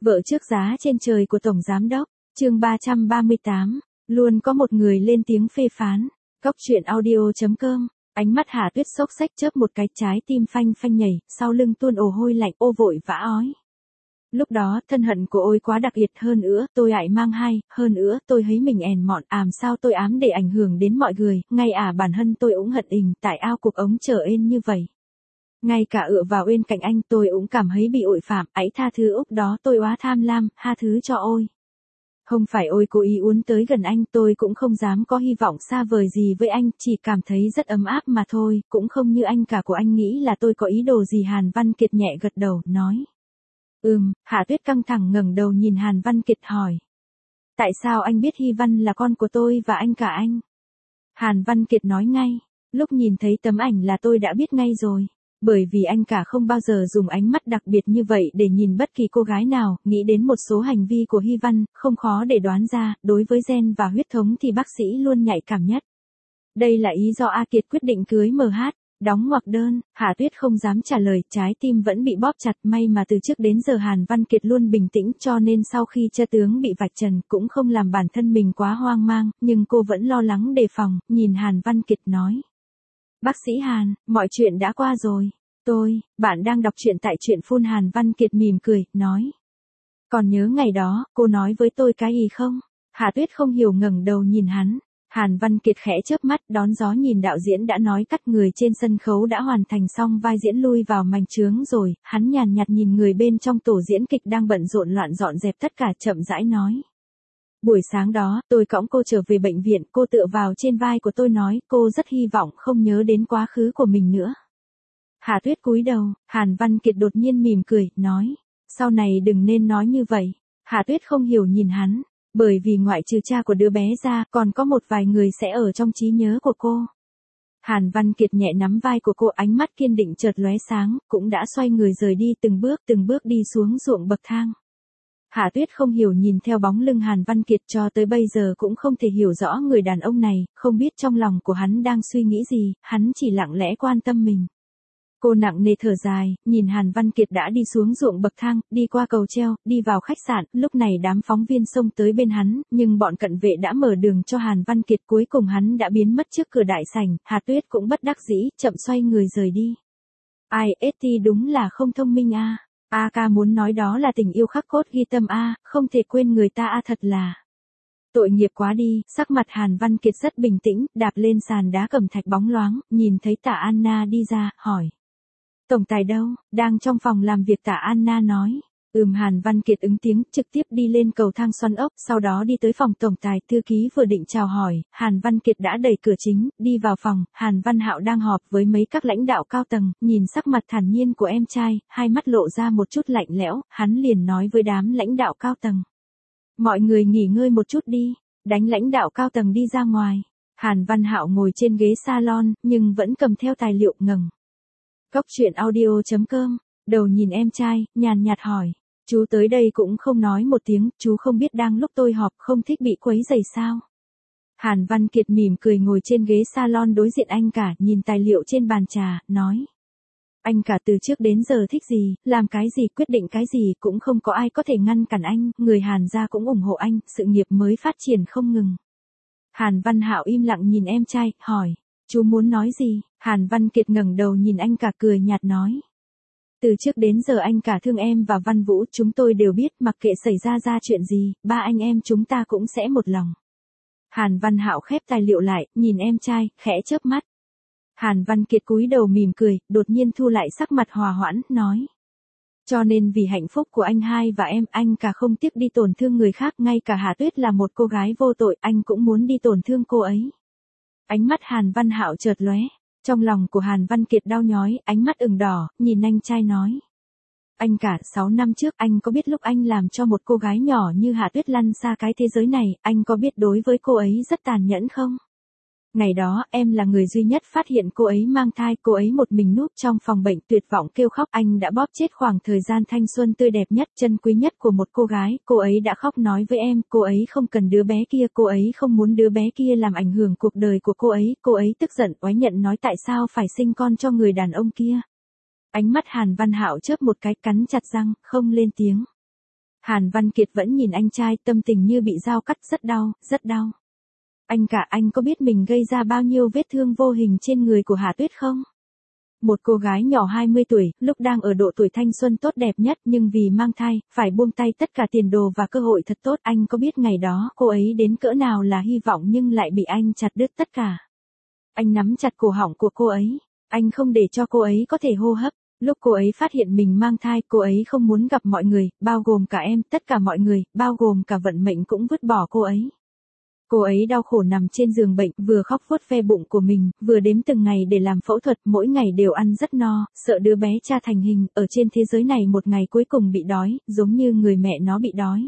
Vợ trước giá trên trời của Tổng Giám Đốc, chương 338, luôn có một người lên tiếng phê phán. Góc truyện audio.com, ánh mắt Hà Tuyết xốc xách chớp một cái, trái tim phanh phanh nhảy, sau lưng tuôn ồ hôi lạnh, ô vội vã ói. Lúc đó, thân hận của ôi quá đặc biệt, hơn nữa, tôi ại mang hai, hơn nữa, tôi thấy mình èn mọn, sao tôi ám để ảnh hưởng đến mọi người, ngay bản thân tôi cũng hận ình, tại ao cuộc ống trở ên như vậy. Ngay cả ựa vào bên cạnh anh tôi cũng cảm thấy bị ội phạm, ấy tha thứ úc đó tôi quá tham lam, tha thứ cho ôi. Không phải ôi cố ý uốn tới gần anh, tôi cũng không dám có hy vọng xa vời gì với anh, chỉ cảm thấy rất ấm áp mà thôi, cũng không như anh cả của anh nghĩ là tôi có ý đồ gì. Hàn Văn Kiệt nhẹ gật đầu, nói. Hạ Tuyết căng thẳng ngẩng đầu nhìn Hàn Văn Kiệt hỏi. Tại sao anh biết Hy Văn là con của tôi và anh cả anh? Hàn Văn Kiệt nói ngay, lúc nhìn thấy tấm ảnh là tôi đã biết ngay rồi. Bởi vì anh cả không bao giờ dùng ánh mắt đặc biệt như vậy để nhìn bất kỳ cô gái nào, nghĩ đến một số hành vi của Hy Văn, không khó để đoán ra, đối với gen và huyết thống thì bác sĩ luôn nhạy cảm nhất. Đây là ý do A Kiệt quyết định cưới MH, đóng ngoặc đơn. Hạ Tuyết không dám trả lời, trái tim vẫn bị bóp chặt, may mà từ trước đến giờ Hàn Văn Kiệt luôn bình tĩnh cho nên sau khi chân tướng bị vạch trần cũng không làm bản thân mình quá hoang mang, nhưng cô vẫn lo lắng đề phòng, nhìn Hàn Văn Kiệt nói. Bác sĩ Hàn, mọi chuyện đã qua rồi. Bạn đang đọc truyện tại truyện phun. Hàn Văn Kiệt mỉm cười, nói. Còn nhớ ngày đó, cô nói với tôi cái gì không? Hạ Tuyết không hiểu ngẩng đầu nhìn hắn. Hàn Văn Kiệt khẽ chớp mắt, đón gió nhìn đạo diễn đã nói cắt người trên sân khấu đã hoàn thành xong vai diễn, lui vào mảnh chướng rồi, hắn nhàn nhạt nhìn người bên trong tổ diễn kịch đang bận rộn loạn dọn dẹp tất cả, chậm rãi nói. Buổi sáng đó, tôi cõng cô trở về bệnh viện, cô tựa vào trên vai của tôi nói, cô rất hy vọng không nhớ đến quá khứ của mình nữa. Hạ Tuyết cúi đầu, Hàn Văn Kiệt đột nhiên mỉm cười, nói, sau này đừng nên nói như vậy. Hạ Tuyết không hiểu nhìn hắn, bởi vì ngoại trừ cha của đứa bé ra, còn có một vài người sẽ ở trong trí nhớ của cô. Hàn Văn Kiệt nhẹ nắm vai của cô, ánh mắt kiên định chợt lóe sáng, cũng đã xoay người rời đi, từng bước đi xuống ruộng bậc thang. Hạ Tuyết không hiểu nhìn theo bóng lưng Hàn Văn Kiệt, cho tới bây giờ cũng không thể hiểu rõ người đàn ông này, không biết trong lòng của hắn đang suy nghĩ gì, hắn chỉ lặng lẽ quan tâm mình. Cô nặng nề thở dài, nhìn Hàn Văn Kiệt đã đi xuống ruộng bậc thang, đi qua cầu treo, đi vào khách sạn, lúc này đám phóng viên xông tới bên hắn, nhưng bọn cận vệ đã mở đường cho Hàn Văn Kiệt, cuối cùng hắn đã biến mất trước cửa đại sảnh. Hà Tuyết cũng bất đắc dĩ, chậm xoay người rời đi. IST đúng là không thông minh a. Ca muốn nói đó là tình yêu khắc cốt ghi tâm không thể quên người ta thật là. Tội nghiệp quá đi. Sắc mặt Hàn Văn Kiệt rất bình tĩnh, đạp lên sàn đá cẩm thạch bóng loáng, nhìn thấy Tạ Anna đi ra, hỏi. Tổng tài đâu? Đang trong phòng làm việc. Tạ Anna nói. Hàn Văn Kiệt ứng tiếng, trực tiếp đi lên cầu thang xoắn ốc, sau đó đi tới phòng tổng tài. Thư ký vừa định chào hỏi, Hàn Văn Kiệt đã đẩy cửa chính, đi vào phòng. Hàn Văn Hạo đang họp với mấy các lãnh đạo cao tầng, nhìn sắc mặt thản nhiên của em trai, hai mắt lộ ra một chút lạnh lẽo, hắn liền nói với đám lãnh đạo cao tầng. Mọi người nghỉ ngơi một chút đi, đánh lãnh đạo cao tầng đi ra ngoài. Hàn Văn Hạo ngồi trên ghế salon, nhưng vẫn cầm theo tài liệu, ngẩng. Góc truyện audio.com, đầu nhìn em trai, nhàn nhạt hỏi. Chú tới đây cũng không nói một tiếng, chú không biết đang lúc tôi họp không thích bị quấy rầy sao? Hàn Văn Kiệt mỉm cười ngồi trên ghế salon đối diện anh cả, nhìn tài liệu trên bàn trà, nói. Anh cả từ trước đến giờ thích gì, làm cái gì, quyết định cái gì cũng không có ai có thể ngăn cản anh, người Hàn gia cũng ủng hộ anh, sự nghiệp mới phát triển không ngừng. Hàn Văn Hạo im lặng nhìn em trai, hỏi. Chú muốn nói gì? Hàn Văn Kiệt ngẩng đầu nhìn anh cả, cười nhạt nói. Từ trước đến giờ anh cả thương em và Văn Vũ, chúng tôi đều biết, mặc kệ xảy ra chuyện gì, ba anh em chúng ta cũng sẽ một lòng. Hàn Văn Hạo khép tài liệu lại, nhìn em trai, khẽ chớp mắt. Hàn Văn Kiệt cúi đầu mỉm cười, đột nhiên thu lại sắc mặt hòa hoãn, nói. Cho nên vì hạnh phúc của anh hai và em, anh cả không tiếc đi tổn thương người khác, ngay cả Hà Tuyết là một cô gái vô tội, anh cũng muốn đi tổn thương cô ấy. Ánh mắt Hàn Văn Hạo chợt lóe, trong lòng của Hàn Văn Kiệt đau nhói, ánh mắt ửng đỏ, nhìn anh trai nói. Anh cả, 6 năm trước, anh có biết lúc anh làm cho một cô gái nhỏ như Hạ Tuyết lăn xa cái thế giới này, anh có biết đối với cô ấy rất tàn nhẫn không? Ngày đó, em là người duy nhất phát hiện cô ấy mang thai, cô ấy một mình núp trong phòng bệnh tuyệt vọng kêu khóc, anh đã bóp chết khoảng thời gian thanh xuân tươi đẹp nhất, chân quý nhất của một cô gái, cô ấy đã khóc nói với em, cô ấy không cần đứa bé kia, cô ấy không muốn đứa bé kia làm ảnh hưởng cuộc đời của cô ấy tức giận, oán nhận nói tại sao phải sinh con cho người đàn ông kia. Ánh mắt Hàn Văn Hạo chớp một cái, cắn chặt răng, không lên tiếng. Hàn Văn Kiệt vẫn nhìn anh trai, tâm tình như bị dao cắt, rất đau, rất đau. Anh cả, anh có biết mình gây ra bao nhiêu vết thương vô hình trên người của Hà Tuyết không? Một cô gái nhỏ 20 tuổi, lúc đang ở độ tuổi thanh xuân tốt đẹp nhất nhưng vì mang thai, phải buông tay tất cả tiền đồ và cơ hội thật tốt. Anh có biết ngày đó cô ấy đến cỡ nào là hy vọng nhưng lại bị anh chặt đứt tất cả. Anh nắm chặt cổ họng của cô ấy. Anh không để cho cô ấy có thể hô hấp. Lúc cô ấy phát hiện mình mang thai, cô ấy không muốn gặp mọi người, bao gồm cả em, tất cả mọi người, bao gồm cả vận mệnh cũng vứt bỏ cô ấy. Cô ấy đau khổ nằm trên giường bệnh, vừa khóc vuốt ve bụng của mình, vừa đếm từng ngày để làm phẫu thuật, mỗi ngày đều ăn rất no, sợ đứa bé cha thành hình, ở trên thế giới này một ngày cuối cùng bị đói, giống như người mẹ nó bị đói.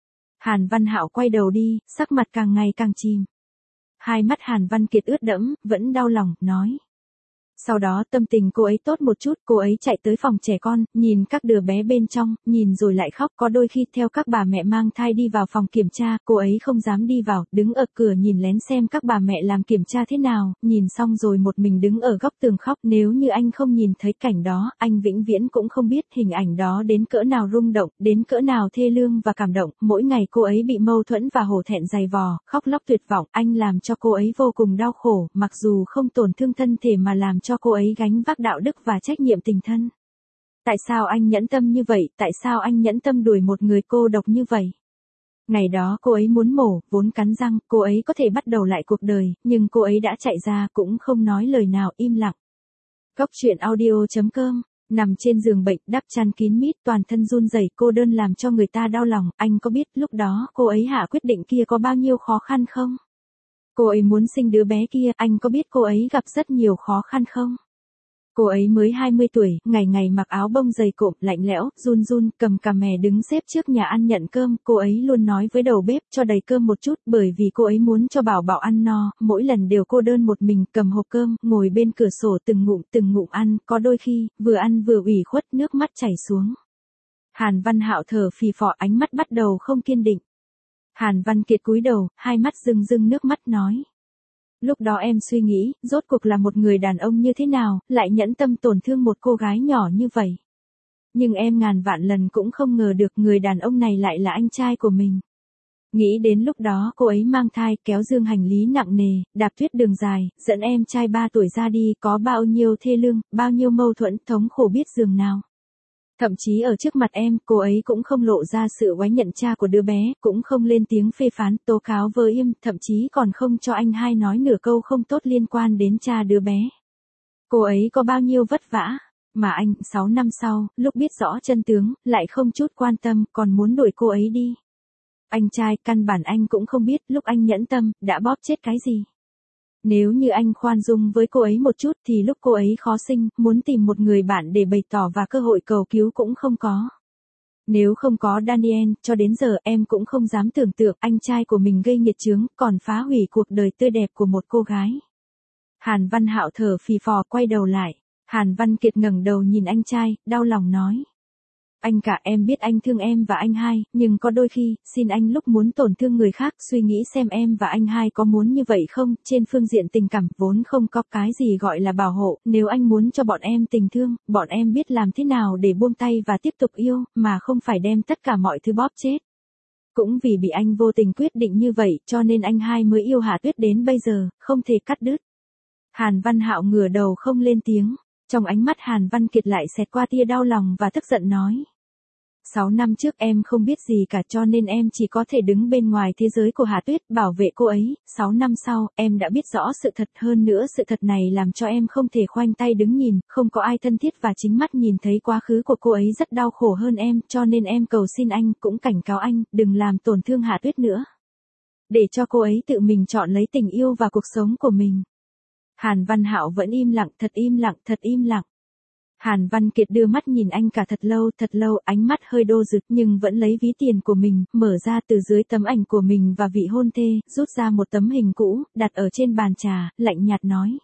Hàn Văn Hạo quay đầu đi, sắc mặt càng ngày càng chìm. Hai mắt Hàn Văn Kiệt ướt đẫm, vẫn đau lòng, nói. Sau đó tâm tình cô ấy tốt một chút, cô ấy chạy tới phòng trẻ con, nhìn các đứa bé bên trong, nhìn rồi lại khóc. Có đôi khi theo các bà mẹ mang thai đi vào phòng kiểm tra, cô ấy không dám đi vào, đứng ở cửa nhìn lén xem các bà mẹ làm kiểm tra thế nào, nhìn xong rồi một mình đứng ở góc tường khóc. Nếu như anh không nhìn thấy cảnh đó, anh vĩnh viễn cũng không biết hình ảnh đó đến cỡ nào rung động, đến cỡ nào thê lương và cảm động. Mỗi ngày cô ấy bị mâu thuẫn và hổ thẹn dày vò, khóc lóc tuyệt vọng, anh làm cho cô ấy vô cùng đau khổ, mặc dù không tổn thương thân thể mà làm cho cô ấy gánh vác đạo đức và trách nhiệm tình thân. Tại sao anh nhẫn tâm như vậy, tại sao anh nhẫn tâm đuổi một người cô độc như vậy? Ngày đó cô ấy muốn mổ, vốn cắn răng, cô ấy có thể bắt đầu lại cuộc đời, nhưng cô ấy đã chạy ra, cũng không nói lời nào, im lặng. Góc truyện audio.com, nằm trên giường bệnh, đắp chăn kín mít, toàn thân run rẩy, cô đơn làm cho người ta đau lòng. Anh có biết lúc đó cô ấy hạ quyết định kia có bao nhiêu khó khăn không? Cô ấy muốn sinh đứa bé kia, anh có biết cô ấy gặp rất nhiều khó khăn không? Cô ấy mới 20 tuổi, ngày ngày mặc áo bông dày cộm, lạnh lẽo, run run, cầm cà mè đứng xếp trước nhà ăn nhận cơm. Cô ấy luôn nói với đầu bếp cho đầy cơm một chút, bởi vì cô ấy muốn cho Bảo Bảo ăn no. Mỗi lần đều cô đơn một mình, cầm hộp cơm, ngồi bên cửa sổ từng ngụm ăn. Có đôi khi, vừa ăn vừa ủy khuất, nước mắt chảy xuống. Hàn Văn Hạo thở phì phò, ánh mắt bắt đầu không kiên định. Hàn Văn Kiệt cúi đầu, hai mắt rưng rưng nước mắt, nói. Lúc đó em suy nghĩ, rốt cuộc là một người đàn ông như thế nào, lại nhẫn tâm tổn thương một cô gái nhỏ như vậy. Nhưng em ngàn vạn lần cũng không ngờ được người đàn ông này lại là anh trai của mình. Nghĩ đến lúc đó cô ấy mang thai, kéo dương hành lý nặng nề, đạp tuyết đường dài, dẫn em trai 3 tuổi ra đi, có bao nhiêu thê lương, bao nhiêu mâu thuẫn, thống khổ biết dường nào. Thậm chí ở trước mặt em, cô ấy cũng không lộ ra sự oán nhận cha của đứa bé, cũng không lên tiếng phê phán, tố cáo vơ im, thậm chí còn không cho anh hai nói nửa câu không tốt liên quan đến cha đứa bé. Cô ấy có bao nhiêu vất vả, mà anh, 6 năm sau, lúc biết rõ chân tướng, lại không chút quan tâm, còn muốn đuổi cô ấy đi. Anh trai, căn bản anh cũng không biết, lúc anh nhẫn tâm, đã bóp chết cái gì. Nếu như anh khoan dung với cô ấy một chút thì lúc cô ấy khó sinh, muốn tìm một người bạn để bày tỏ và cơ hội cầu cứu cũng không có. Nếu không có Daniel, cho đến giờ em cũng không dám tưởng tượng anh trai của mình gây nghiệt chướng, còn phá hủy cuộc đời tươi đẹp của một cô gái. Hàn Văn Hạo thở phì phò quay đầu lại. Hàn Văn Kiệt ngẩng đầu nhìn anh trai, đau lòng nói. Anh cả, em biết anh thương em và anh hai, nhưng có đôi khi, xin anh lúc muốn tổn thương người khác suy nghĩ xem em và anh hai có muốn như vậy không. Trên phương diện tình cảm vốn không có cái gì gọi là bảo hộ, nếu anh muốn cho bọn em tình thương, bọn em biết làm thế nào để buông tay và tiếp tục yêu, mà không phải đem tất cả mọi thứ bóp chết. Cũng vì bị anh vô tình quyết định như vậy, cho nên anh hai mới yêu Hạ Tuyết đến bây giờ, không thể cắt đứt. Hàn Văn Hạo ngửa đầu không lên tiếng. Trong ánh mắt Hàn Văn Kiệt lại xẹt qua tia đau lòng và tức giận nói. 6 năm trước em không biết gì cả cho nên em chỉ có thể đứng bên ngoài thế giới của Hà Tuyết bảo vệ cô ấy. 6 năm sau, em đã biết rõ sự thật, hơn nữa sự thật này làm cho em không thể khoanh tay đứng nhìn, không có ai thân thiết và chính mắt nhìn thấy quá khứ của cô ấy rất đau khổ hơn em, cho nên em cầu xin anh, cũng cảnh cáo anh, đừng làm tổn thương Hà Tuyết nữa. Để cho cô ấy tự mình chọn lấy tình yêu và cuộc sống của mình. Hàn Văn Hạo vẫn im lặng, thật im lặng, thật im lặng. Hàn Văn Kiệt đưa mắt nhìn anh cả thật lâu, ánh mắt hơi đô rực nhưng vẫn lấy ví tiền của mình, mở ra từ dưới tấm ảnh của mình và vị hôn thê, rút ra một tấm hình cũ, đặt ở trên bàn trà, lạnh nhạt nói.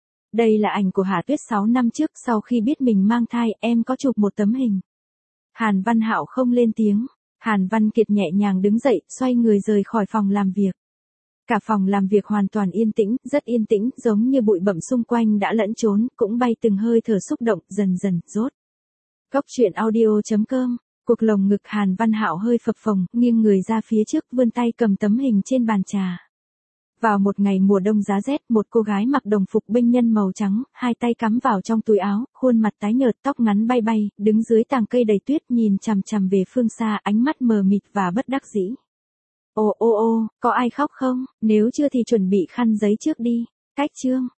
Đây là ảnh của Hà Tuyết 6 năm trước, sau khi biết mình mang thai, em có chụp một tấm hình. Hàn Văn Hạo không lên tiếng, Hàn Văn Kiệt nhẹ nhàng đứng dậy, xoay người rời khỏi phòng làm việc. Cả phòng làm việc hoàn toàn yên tĩnh, rất yên tĩnh, giống như bụi bặm xung quanh đã lẫn trốn, cũng bay từng hơi thở xúc động, dần dần, rốt. Góc truyện audio.com Cuộc lồng ngực Hàn Văn Hạo hơi phập phồng, nghiêng người ra phía trước vươn tay cầm tấm hình trên bàn trà. Vào một ngày mùa đông giá rét, một cô gái mặc đồng phục binh nhân màu trắng, hai tay cắm vào trong túi áo, khuôn mặt tái nhợt, tóc ngắn bay bay, đứng dưới tàng cây đầy tuyết nhìn chằm chằm về phương xa, ánh mắt mờ mịt và bất đắc dĩ. Ô ô ô, có ai khóc không? Nếu chưa thì chuẩn bị khăn giấy trước đi. Cách chương.